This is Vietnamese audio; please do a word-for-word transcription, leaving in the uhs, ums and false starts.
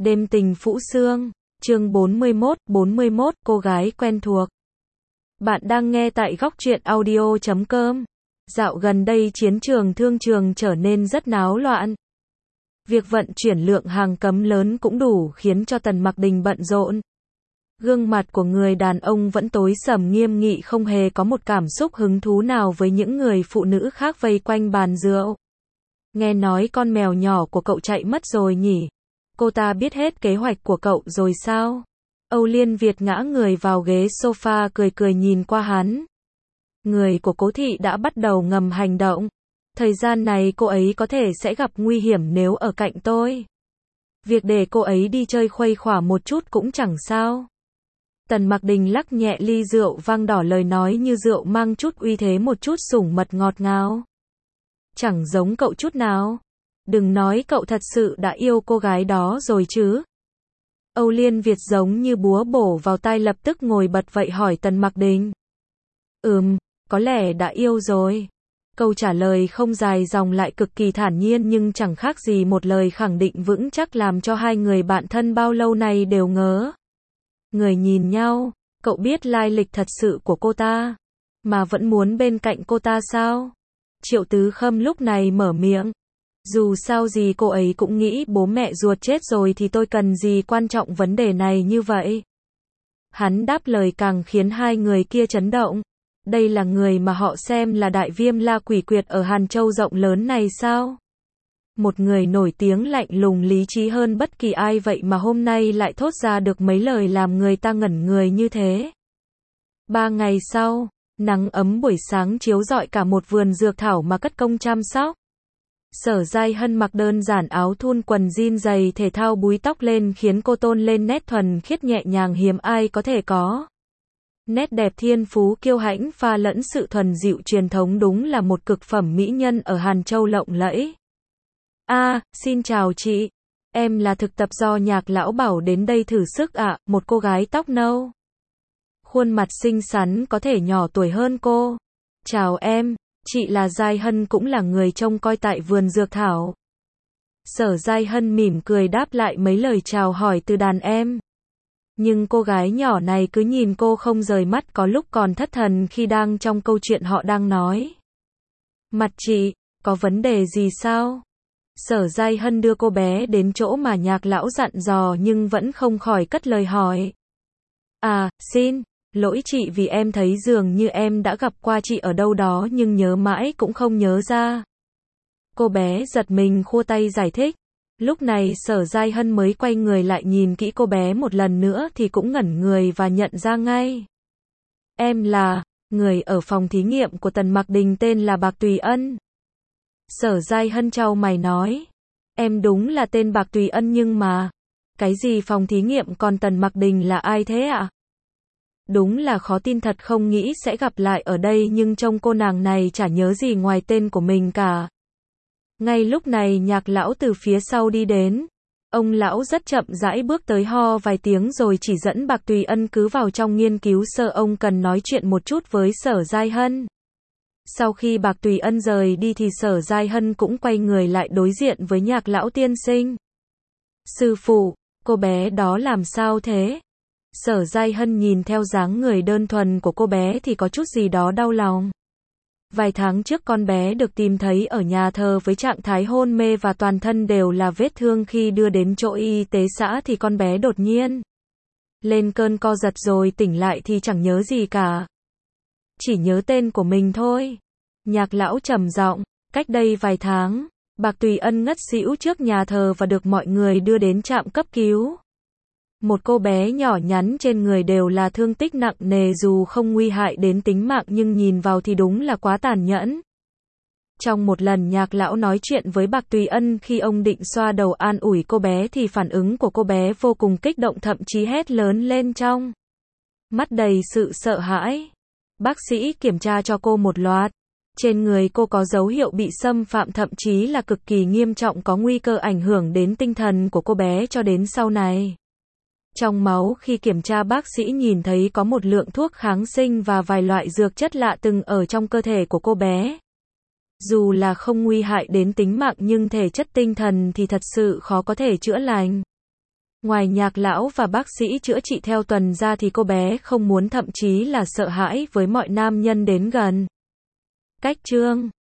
Đêm tình Phũ Sương, chương bốn mươi mốt, bốn mươi mốt, cô gái quen thuộc. Bạn đang nghe tại góc truyện audio chấm com. Dạo gần đây chiến trường thương trường trở nên rất náo loạn. Việc vận chuyển lượng hàng cấm lớn cũng đủ khiến cho Tần Mặc Đình bận rộn. Gương mặt của người đàn ông vẫn tối sầm nghiêm nghị, không hề có một cảm xúc hứng thú nào với những người phụ nữ khác vây quanh bàn rượu. Nghe nói con mèo nhỏ của cậu chạy mất rồi nhỉ? Cô ta biết hết kế hoạch của cậu rồi sao? Âu Liên Việt ngã người vào ghế sofa cười cười nhìn qua hắn. Người của Cố Thị đã bắt đầu ngầm hành động. Thời gian này cô ấy có thể sẽ gặp nguy hiểm nếu ở cạnh tôi. Việc để cô ấy đi chơi khuây khỏa một chút cũng chẳng sao. Tần Mặc Đình lắc nhẹ ly rượu vang đỏ, lời nói như rượu mang chút uy thế, một chút sủng mật ngọt ngào. Chẳng giống cậu chút nào. Đừng nói cậu thật sự đã yêu cô gái đó rồi chứ. Âu Liên Việt giống như búa bổ vào tai, lập tức ngồi bật vậy hỏi Tần Mặc Đình. Ừm, có lẽ đã yêu rồi. Câu trả lời không dài dòng lại cực kỳ thản nhiên, nhưng chẳng khác gì một lời khẳng định vững chắc, làm cho hai người bạn thân bao lâu nay đều ngớ người nhìn nhau. Cậu biết lai lịch thật sự của cô ta, mà vẫn muốn bên cạnh cô ta sao? Triệu Tứ Khâm lúc này mở miệng. Dù sao gì cô ấy cũng nghĩ bố mẹ ruột chết rồi thì tôi cần gì quan trọng vấn đề này như vậy. Hắn đáp lời càng khiến hai người kia chấn động. Đây là người mà họ xem là đại viêm la quỷ quyệt ở Hàn Châu rộng lớn này sao? Một người nổi tiếng lạnh lùng lý trí hơn bất kỳ ai, vậy mà hôm nay lại thốt ra được mấy lời làm người ta ngẩn người như thế. Ba ngày sau, nắng ấm buổi sáng chiếu rọi cả một vườn dược thảo mà cất công chăm sóc. Sở Giai Hân mặc đơn giản áo thun quần jean giày thể thao, búi tóc lên khiến cô tôn lên nét thuần khiết nhẹ nhàng hiếm ai có thể có. Nét đẹp thiên phú kiêu hãnh pha lẫn sự thuần dịu truyền thống, đúng là một cực phẩm mỹ nhân ở Hàn Châu lộng lẫy. A, à, xin chào chị. Em là thực tập do Nhạc lão bảo đến đây thử sức ạ, à? Một cô gái tóc nâu, khuôn mặt xinh xắn, có thể nhỏ tuổi hơn cô. Chào em, chị là Giai Hân, cũng là người trông coi tại vườn dược thảo. Sở Giai Hân mỉm cười đáp lại mấy lời chào hỏi từ đàn em. Nhưng cô gái nhỏ này cứ nhìn cô không rời mắt, có lúc còn thất thần khi đang trong câu chuyện họ đang nói. Mặt chị, có vấn đề gì sao? Sở Giai Hân đưa cô bé đến chỗ mà Nhạc lão dặn dò, nhưng vẫn không khỏi cất lời hỏi. À, xin lỗi chị, vì em thấy dường như em đã gặp qua chị ở đâu đó nhưng nhớ mãi cũng không nhớ ra. Cô bé giật mình khua tay giải thích. Lúc này Sở Giai Hân mới quay người lại nhìn kỹ cô bé một lần nữa thì cũng ngẩn người và nhận ra ngay. Em là người ở phòng thí nghiệm của Tần Mặc Đình, tên là Bạc Tùy Ân. Sở Giai Hân chau mày nói. Em đúng là tên Bạc Tùy Ân, nhưng mà cái gì phòng thí nghiệm, còn Tần Mặc Đình là ai thế ạ? À? Đúng là khó tin thật, không nghĩ sẽ gặp lại ở đây, nhưng trông cô nàng này chả nhớ gì ngoài tên của mình cả. Ngay lúc này Nhạc lão từ phía sau đi đến. Ông lão rất chậm rãi bước tới, ho vài tiếng rồi chỉ dẫn Bạc Tùy Ân cứ vào trong nghiên cứu sơ, ông cần nói chuyện một chút với Sở Giai Hân. Sau khi Bạc Tùy Ân rời đi thì Sở Giai Hân cũng quay người lại đối diện với Nhạc lão tiên sinh. Sư phụ, cô bé đó làm sao thế? Sở Giai Hân nhìn theo dáng người đơn thuần của cô bé thì có chút gì đó đau lòng. Vài tháng trước con bé được tìm thấy ở nhà thờ với trạng thái hôn mê và toàn thân đều là vết thương, khi đưa đến chỗ y tế xã thì con bé đột nhiên lên cơn co giật rồi tỉnh lại thì chẳng nhớ gì cả. Chỉ nhớ tên của mình thôi. Nhạc lão trầm giọng, cách đây vài tháng, Bạc Tùy Ân ngất xỉu trước nhà thờ và được mọi người đưa đến trạm cấp cứu. Một cô bé nhỏ nhắn, trên người đều là thương tích nặng nề, dù không nguy hại đến tính mạng nhưng nhìn vào thì đúng là quá tàn nhẫn. Trong một lần Nhạc lão nói chuyện với Bạc Tùy Ân, khi ông định xoa đầu an ủi cô bé thì phản ứng của cô bé vô cùng kích động, thậm chí hét lớn lên trong mắt đầy sự sợ hãi. Bác sĩ kiểm tra cho cô một loạt. Trên người cô có dấu hiệu bị xâm phạm, thậm chí là cực kỳ nghiêm trọng, có nguy cơ ảnh hưởng đến tinh thần của cô bé cho đến sau này. Trong máu khi kiểm tra, bác sĩ nhìn thấy có một lượng thuốc kháng sinh và vài loại dược chất lạ từng ở trong cơ thể của cô bé. Dù là không nguy hại đến tính mạng nhưng thể chất tinh thần thì thật sự khó có thể chữa lành. Ngoài Nhạc lão và bác sĩ chữa trị theo tuần ra thì cô bé không muốn thậm chí là sợ hãi với mọi nam nhân đến gần. Cách chương